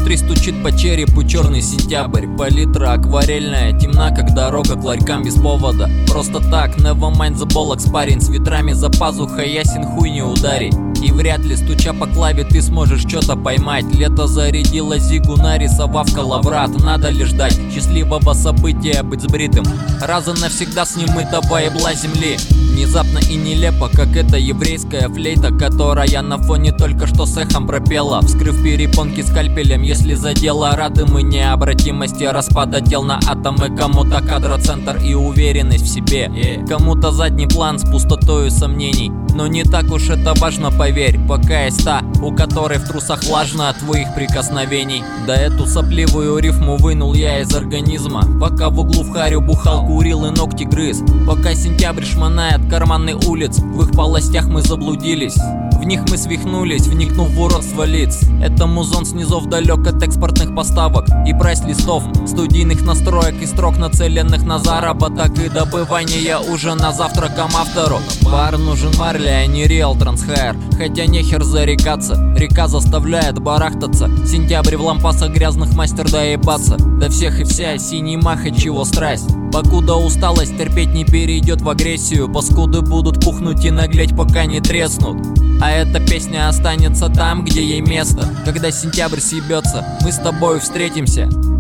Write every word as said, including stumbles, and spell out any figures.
Внутри стучит по черепу черный сентябрь. Палитра акварельная, темна как дорога к ларькам без повода. Просто так, never mind the bollocks, парень. С ветрами за пазухой ясен хуй не ударить. И вряд ли, стуча по клаве, ты сможешь что-то поймать. Лето зарядило зигу, нарисовав коловрат. Надо ли ждать счастливого события, быть сбритым раз и навсегда с немытого ебла земли. Внезапно и нелепо, как эта еврейская флейта, которая на фоне только что с эхом пропела, вскрыв перепонки скальпелем. Если задела, рады мы необратимости распада тел на атомы. Кому-то кадроцентр и уверенность в себе, yeah. Кому-то задний план с пустотою сомнений. Но не так уж это важно, поверь. Пока есть та, у которой в трусах влажно от твоих прикосновений. Да эту сопливую рифму вынул я из организма, пока в углу в харю бухал, курил и ногти грыз. Пока сентябрь шмонает карманный улиц, в их полостях мы заблудились. В них мы свихнулись, вникнув в уродство лиц. Это музон снизов далек от экспортных поставок и прайс-листов, студийных настроек и строк, нацеленных на заработок и добывание ужина завтраком автору. Бар нужен марли, а не реал трансхайр. Хотя нехер зарекаться, река заставляет барахтаться. Сентябрь в лампасах грязных мастер доебаться. До всех и вся синий мах, и чего страсть. Покуда усталость терпеть не перейдет в агрессию, паскуды будут пухнуть и наглеть, пока не треснут. А эта песня останется там, где ей место. Когда сентябрь съебется, мы с тобою встретимся.